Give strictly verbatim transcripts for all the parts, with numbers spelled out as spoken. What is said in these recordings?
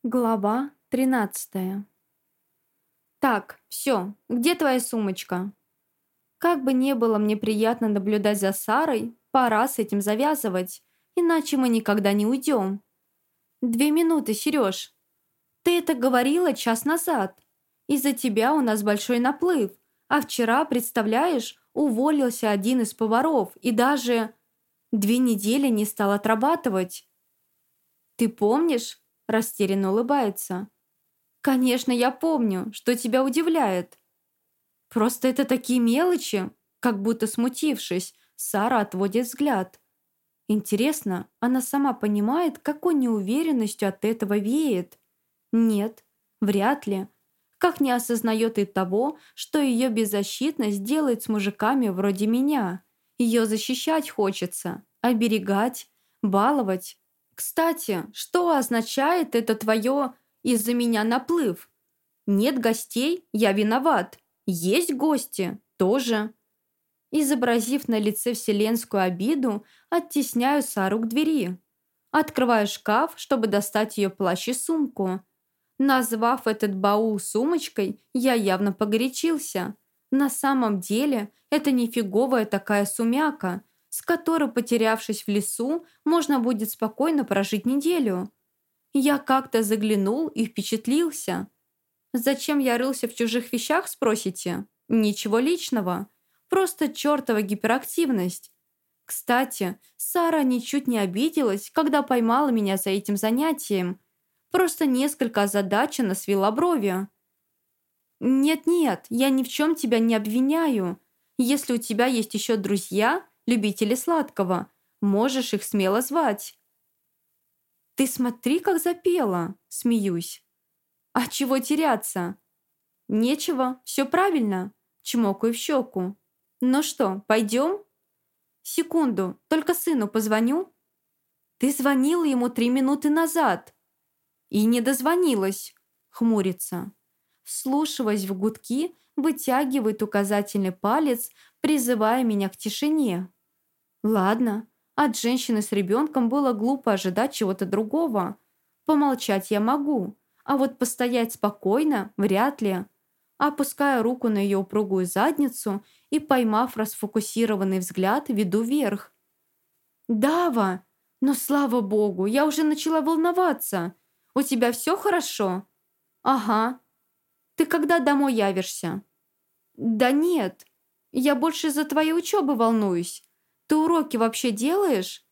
Глава тринадцатая. «Так, все, где твоя сумочка?» Как бы не было мне приятно наблюдать за Сарой, пора с этим завязывать, иначе мы никогда не уйдем. «Две минуты, Сереж. Ты это говорила час назад. Из-за тебя у нас большой наплыв, а вчера, представляешь, уволился один из поваров и даже две недели не стал отрабатывать. Ты помнишь?» Растерянно улыбается. «Конечно, я помню, что тебя удивляет. Просто это такие мелочи», как будто смутившись, Сара отводит взгляд. Интересно, она сама понимает, какой неуверенностью от этого веет? Нет, вряд ли. Как не осознает и того, что ее беззащитность делает с мужиками вроде меня. Ее защищать хочется, оберегать, баловать. Кстати, что означает это твое «из-за меня наплыв»? Нет гостей, я виноват. Есть гости, тоже. Изобразив на лице вселенскую обиду, оттесняю Сару к двери. Открываю шкаф, чтобы достать ее плащ и сумку. Назвав этот баул сумочкой, я явно погорячился. На самом деле, это не фиговая такая сумяка, с которой, потерявшись в лесу, можно будет спокойно прожить неделю. Я как-то заглянул и впечатлился. Зачем я рылся в чужих вещах, спросите? Ничего личного. Просто чертова гиперактивность. Кстати, Сара ничуть не обиделась, когда поймала меня за этим занятием. Просто несколько озадаченно свела брови. «Нет-нет, я ни в чем тебя не обвиняю. Если у тебя есть еще друзья, любители сладкого, можешь их смело звать». «Ты смотри, как запела!» – смеюсь. «А чего теряться?» «Нечего, все правильно», – чмокаю в щеку. «Ну что, пойдем?» «Секунду, только сыну позвоню». «Ты звонила ему три минуты назад». «И не дозвонилась», – хмурится. Вслушиваясь в гудки, вытягивает указательный палец, призывая меня к тишине. «Ладно, от женщины с ребенком было глупо ожидать чего-то другого. Помолчать я могу, а вот постоять спокойно вряд ли». Опускаю руку на ее упругую задницу и, поймав расфокусированный взгляд, веду вверх. «Дава! Но слава богу, я уже начала волноваться. У тебя все хорошо?» «Ага. Ты когда домой явишься?» «Да нет. Я больше из-за твоей учебы волнуюсь. Ты уроки вообще делаешь?»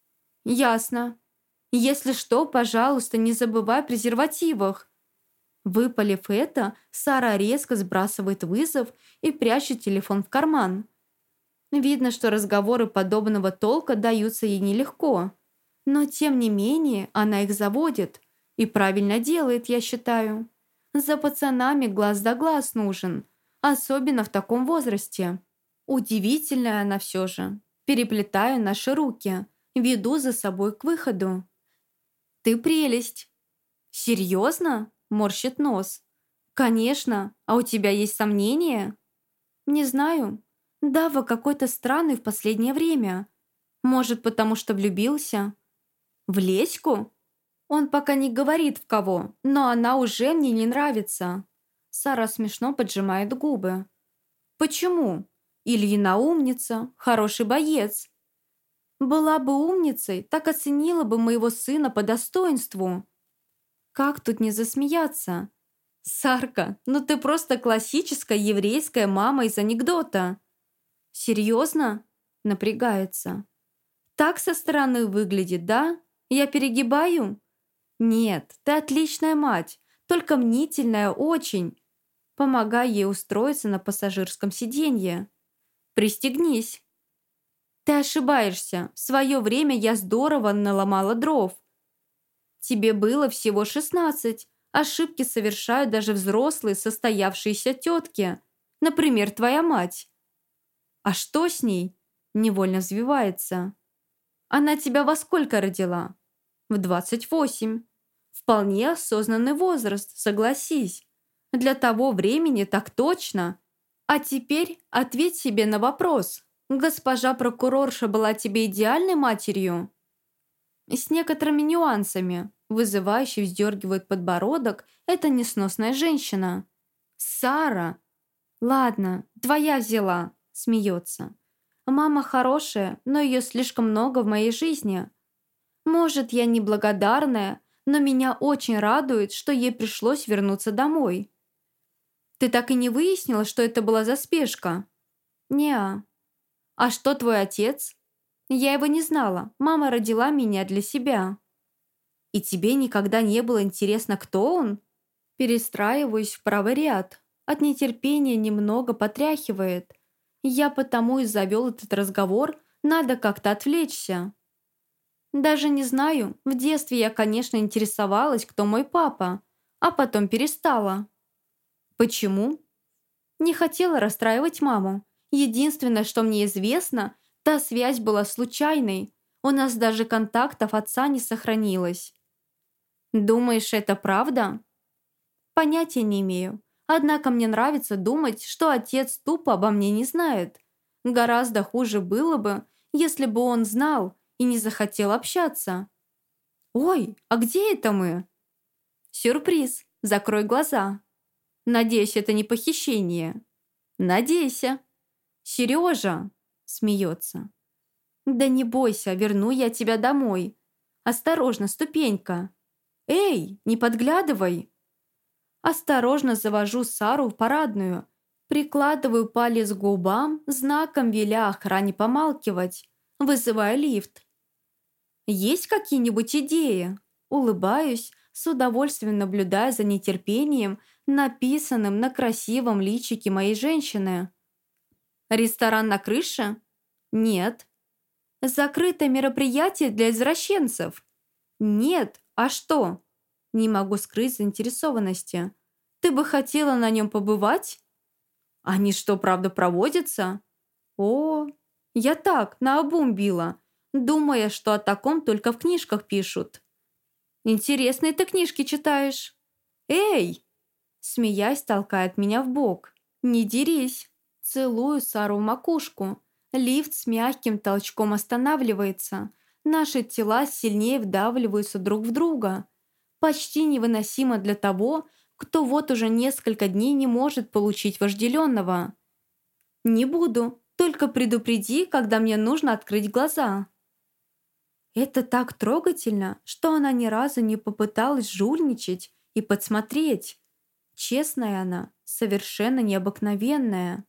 «Ясно. Если что, пожалуйста, не забывай о презервативах». Выпалив это, Сара резко сбрасывает вызов и прячет телефон в карман. Видно, что разговоры подобного толка даются ей нелегко. Но, тем не менее, она их заводит. И правильно делает, я считаю. За пацанами глаз да глаз нужен. Особенно в таком возрасте. Удивительная она все же. Переплетаю наши руки. Веду за собой к выходу. «Ты прелесть!» «Серьезно?» – морщит нос. «Конечно. А у тебя есть сомнения?» «Не знаю. Дава какой-то странный в последнее время. Может, потому что влюбился?» «В Леську?» «Он пока не говорит в кого, но она уже мне не нравится». Сара смешно поджимает губы. «Почему? Ильина умница, хороший боец. Была бы умницей, так оценила бы моего сына по достоинству». Как тут не засмеяться? «Сарка, ну ты просто классическая еврейская мама из анекдота». «Серьезно?» – напрягается. «Так со стороны выглядит, да? Я перегибаю?» «Нет, ты отличная мать, только мнительная очень». Помогай ей устроиться на пассажирском сиденье. «Пристегнись». «Ты ошибаешься. В свое время я здорово наломала дров. Тебе было всего шестнадцать. Ошибки совершают даже взрослые состоявшиеся тетки. Например, твоя мать». «А что с ней?» – невольно взвивается. «Она тебя во сколько родила?» «В двадцать восемь. Вполне осознанный возраст, согласись. Для того времени так точно. А теперь ответь себе на вопрос. Госпожа прокурорша была тебе идеальной матерью?» С некоторыми нюансами. Вызывающе вздергивает подбородок эта несносная женщина. «Сара!» «Ладно, твоя взяла», — смеется. «Мама хорошая, но ее слишком много в моей жизни. Может, я неблагодарная, но меня очень радует, что ей пришлось вернуться домой». «Ты так и не выяснила, что это была за спешка?» «Неа». «А что твой отец?» «Я его не знала. Мама родила меня для себя». «И тебе никогда не было интересно, кто он?» Перестраиваюсь в правый ряд. От нетерпения немного потряхивает. Я потому и завел этот разговор, надо как-то отвлечься. Даже не знаю, в детстве я, конечно, интересовалась, кто мой папа, а потом перестала. Почему? Не хотела расстраивать маму. Единственное, что мне известно, та связь была случайной. У нас даже контактов отца не сохранилось. Думаешь, это правда? Понятия не имею. Однако мне нравится думать, что отец тупо обо мне не знает. Гораздо хуже было бы, если бы он знал и не захотел общаться. «Ой, а где это мы?» «Сюрприз. Закрой глаза». «Надеюсь, это не похищение». «Надейся». «Сережа!» – смеется. «Да не бойся, верну я тебя домой. Осторожно, ступенька». «Эй, не подглядывай!» Осторожно завожу Сару в парадную, прикладываю палец к губам, знаком веля охране помалкивать, вызывая лифт. «Есть какие-нибудь идеи?» Улыбаюсь, с удовольствием наблюдая за нетерпением, написанным на красивом личике моей женщины. «Ресторан на крыше?» «Нет». «Закрытое мероприятие для извращенцев?» «Нет. А что?» Не могу скрыть заинтересованности. «Ты бы хотела на нем побывать?» «Они что, правда проводятся?» «О, я так, наобум била, думая, что о таком только в книжках пишут». «Интересные ты книжки читаешь». «Эй!» Смеясь, толкает меня в бок. «Не дерись». Целую Сару в макушку. Лифт с мягким толчком останавливается. Наши тела сильнее вдавливаются друг в друга. Почти невыносимо для того, кто вот уже несколько дней не может получить вожделенного. «Не буду, только предупреди, когда мне нужно открыть глаза». Это так трогательно, что она ни разу не попыталась жульничать и подсмотреть. Честная она, совершенно необыкновенная.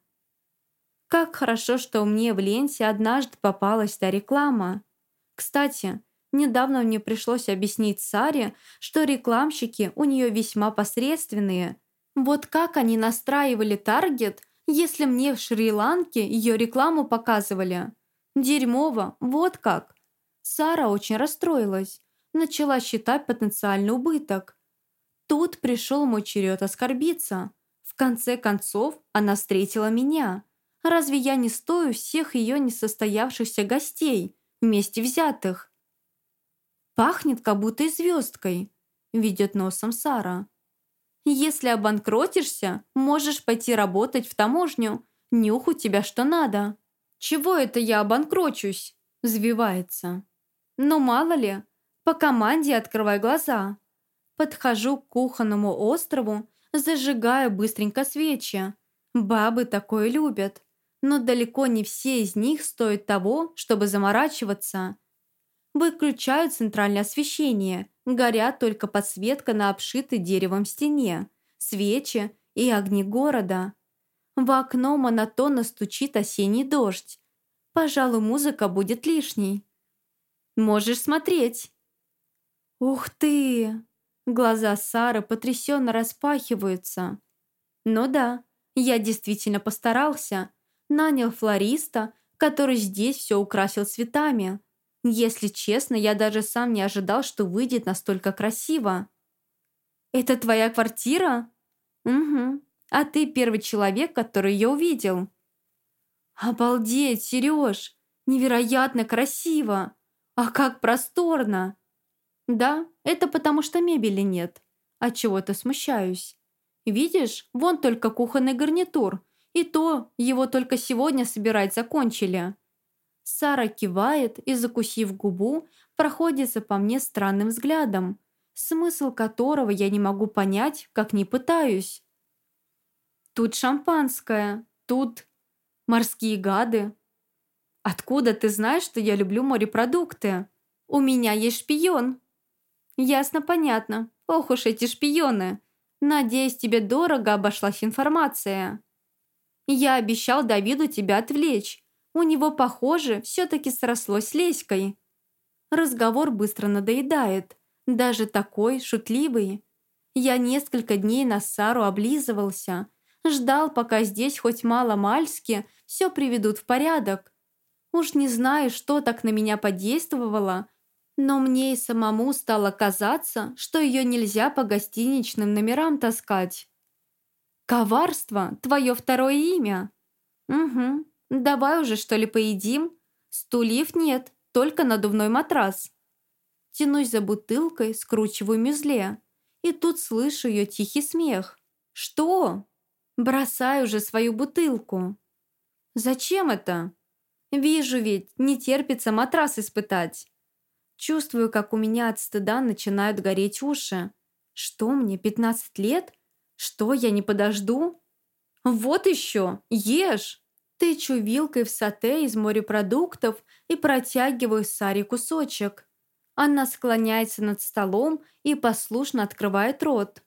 Как хорошо, что мне в ленте однажды попалась та реклама. Кстати, недавно мне пришлось объяснить Саре, что рекламщики у нее весьма посредственные. Вот как они настраивали таргет, если мне в Шри-Ланке ее рекламу показывали? Дерьмово, вот как. Сара очень расстроилась, начала считать потенциальный убыток. Тут пришел мой черед оскорбиться. В конце концов, она встретила меня. Разве я не стою всех ее несостоявшихся гостей, вместе взятых? «Пахнет, как будто и звездкой», — ведет носом Сара. «Если обанкротишься, можешь пойти работать в таможню. Нюх у тебя что надо». «Чего это я обанкрочусь?» — взвивается. «Ну, мало ли, по команде открывай глаза». Подхожу к кухонному острову, зажигаю быстренько свечи. Бабы такое любят. Но далеко не все из них стоят того, чтобы заморачиваться. Выключаю центральное освещение, горят только подсветка на обшитой деревом стене, свечи и огни города. В окно монотонно стучит осенний дождь. Пожалуй, музыка будет лишней. «Можешь смотреть». «Ух ты!» Глаза Сары потрясенно распахиваются. «Ну да, я действительно постарался. Нанял флориста, который здесь все украсил цветами. Если честно, я даже сам не ожидал, что выйдет настолько красиво». «Это твоя квартира?» «Угу. А ты первый человек, который ее увидел». «Обалдеть, Сереж! Невероятно красиво! А как просторно!» «Да, это потому что мебели нет. Отчего-то смущаюсь. Видишь, вон только кухонный гарнитур. И то его только сегодня собирать закончили». Сара кивает и, закусив губу, проходится по мне странным взглядом, смысл которого я не могу понять, как не пытаюсь. Тут шампанское, тут морские гады. Откуда ты знаешь, что я люблю морепродукты? У меня есть шпион. Ясно, понятно. Ох уж эти шпионы. Надеюсь, тебе дорого обошлась информация. Я обещал Давиду тебя отвлечь. У него, похоже, все-таки срослось с Леськой. Разговор быстро надоедает. Даже такой, шутливый. Я несколько дней на Сару облизывался. Ждал, пока здесь хоть мало-мальски все приведут в порядок. Уж не знаю, что так на меня подействовало, но мне и самому стало казаться, что ее нельзя по гостиничным номерам таскать. «Коварство – твое второе имя». «Угу. Давай уже, что ли, поедим? Стульев нет, только надувной матрас». Тянусь за бутылкой, скручиваю мюзле. И тут слышу ее тихий смех. «Что?» «Бросай уже свою бутылку». «Зачем это?» «Вижу ведь, не терпится матрас испытать». Чувствую, как у меня от стыда начинают гореть уши. Что мне, пятнадцать лет? Что, я не подожду? Вот еще, ешь! Тычу вилкой в сате из морепродуктов и протягиваю Саре кусочек. Она склоняется над столом и послушно открывает рот.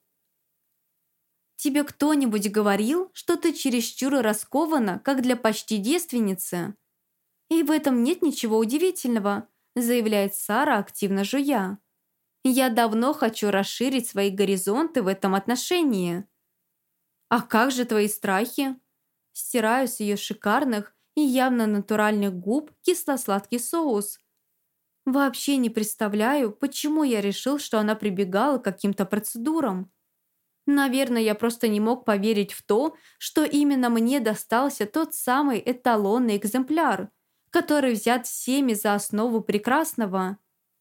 «Тебе кто-нибудь говорил, что ты чересчур раскована, как для почти девственницы?» «И в этом нет ничего удивительного», заявляет Сара, активно жуя. «Я давно хочу расширить свои горизонты в этом отношении». «А как же твои страхи?» Стираю с ее шикарных и явно натуральных губ кисло-сладкий соус. Вообще не представляю, почему я решил, что она прибегала к каким-то процедурам. Наверное, я просто не мог поверить в то, что именно мне достался тот самый эталонный экземпляр, который взят всеми за основу прекрасного.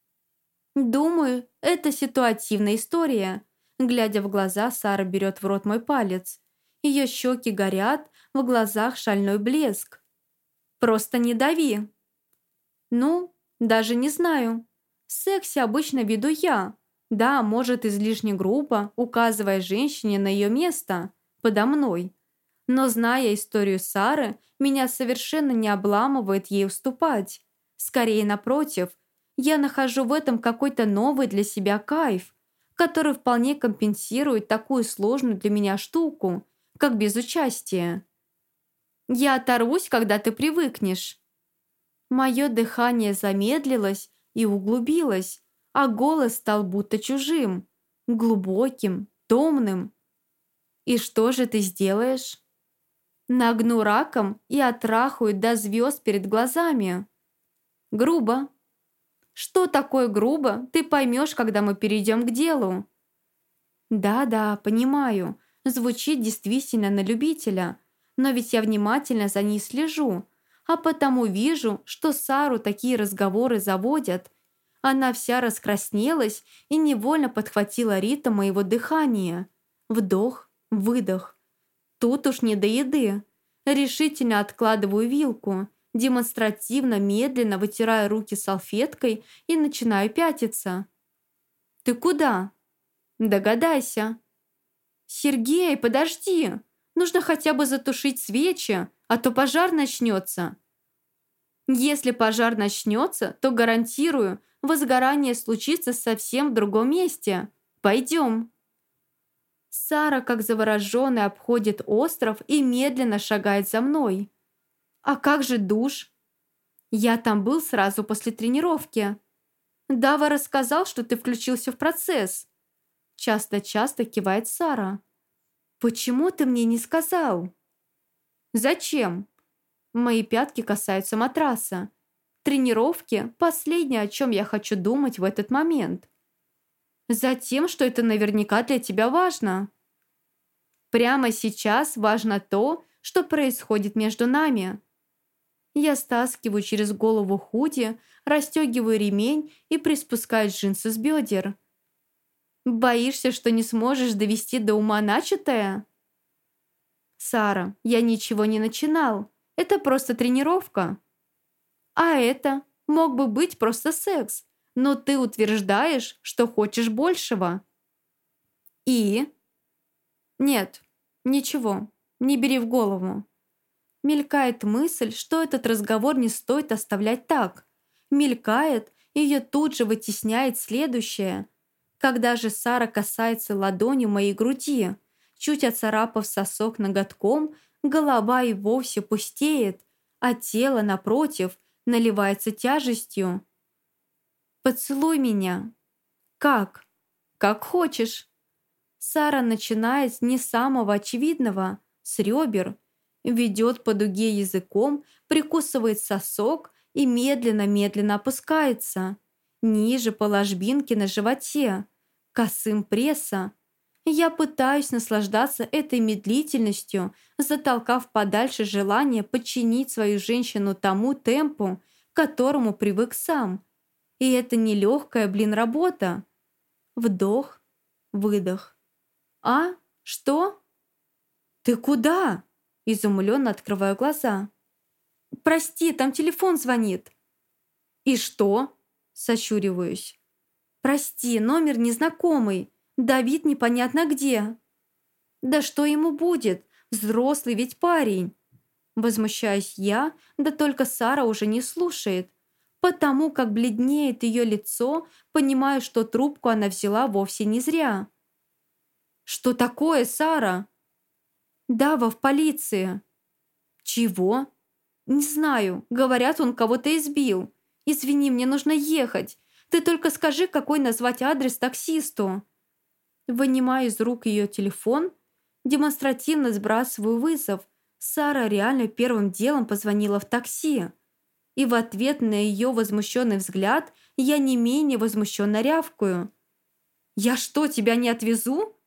Думаю, это ситуативная история. Глядя в глаза, Сара берет в рот мой палец. Ее щеки горят, в глазах шальной блеск. Просто не дави. Ну, даже не знаю. В сексе обычно веду я. Да, может, излишне грубо, указывая женщине на ее место, подо мной. Но, зная историю Сары, меня совершенно не обламывает ей уступать. Скорее, напротив, я нахожу в этом какой-то новый для себя кайф, который вполне компенсирует такую сложную для меня штуку, как безучастие. Я оторвусь, когда ты привыкнешь. Мое дыхание замедлилось и углубилось, а голос стал будто чужим, глубоким, томным. И что же ты сделаешь? Нагну раком и оттрахаю до звезд перед глазами. Грубо. Что такое грубо, ты поймешь, когда мы перейдем к делу. Да-да, понимаю, звучит действительно на любителя, но ведь я внимательно за ней слежу, а потому вижу, что Сару такие разговоры заводят. Она вся раскраснелась и невольно подхватила ритм моего дыхания. Вдох, выдох. Тут уж не до еды. Решительно откладываю вилку, демонстративно медленно вытираю руки салфеткой и начинаю пятиться. «Ты куда?» «Догадайся». «Сергей, подожди! Нужно хотя бы затушить свечи, а то пожар начнется». «Если пожар начнется, то, гарантирую, возгорание случится совсем в другом месте. Пойдем». Сара, как завороженная, обходит остров и медленно шагает за мной. «А как же душ?» «Я там был сразу после тренировки». «Дава рассказал, что ты включился в процесс». Часто-часто кивает Сара. «Почему ты мне не сказал?» «Зачем?» Мои пятки касаются матраса. Тренировки – последнее, о чем я хочу думать в этот момент. Затем, что это наверняка для тебя важно. Прямо сейчас важно то, что происходит между нами. Я стаскиваю через голову худи, расстегиваю ремень и приспускаю джинсы с бедер. Боишься, что не сможешь довести до ума начатое? Сара, я ничего не начинал. Это просто тренировка. А это мог бы быть просто секс, но ты утверждаешь, что хочешь большего. И? Нет, ничего, не бери в голову. Мелькает мысль, что этот разговор не стоит оставлять так. Мелькает, и ее тут же вытесняет следующее. Когда же Сара касается ладонью моей груди, чуть оцарапав сосок ноготком, голова и вовсе пустеет, а тело, напротив, наливается тяжестью. «Поцелуй меня». «Как?» «Как хочешь». Сара начинает не с самого очевидного, с ребер, ведет по дуге языком, прикусывает сосок и медленно-медленно опускается. Ниже по ложбинке на животе, косым пресса. Я пытаюсь наслаждаться этой медлительностью, затолкав подальше желание подчинить свою женщину тому темпу, к которому привык сам. И это нелегкая, блин, работа. Вдох, выдох. «А? Что?» «Ты куда?» Изумленно открываю глаза. «Прости, там телефон звонит». «И что?» Сощуриваюсь. «Прости, номер незнакомый. Давид непонятно где». «Да что ему будет? Взрослый ведь парень». Возмущаюсь я, да только Сара уже не слушает. Потому как бледнеет ее лицо, понимаю, что трубку она взяла вовсе не зря. «Что такое, Сара?» «Дава в полиции». «Чего?» «Не знаю. Говорят, он кого-то избил. Извини, мне нужно ехать. Ты только скажи, какой назвать адрес таксисту». Вынимаю из рук ее телефон, демонстративно сбрасываю вызов. Сара реально первым делом позвонила в такси. И в ответ на ее возмущенный взгляд я не менее возмущенно рявкую. «Я что, тебя не отвезу?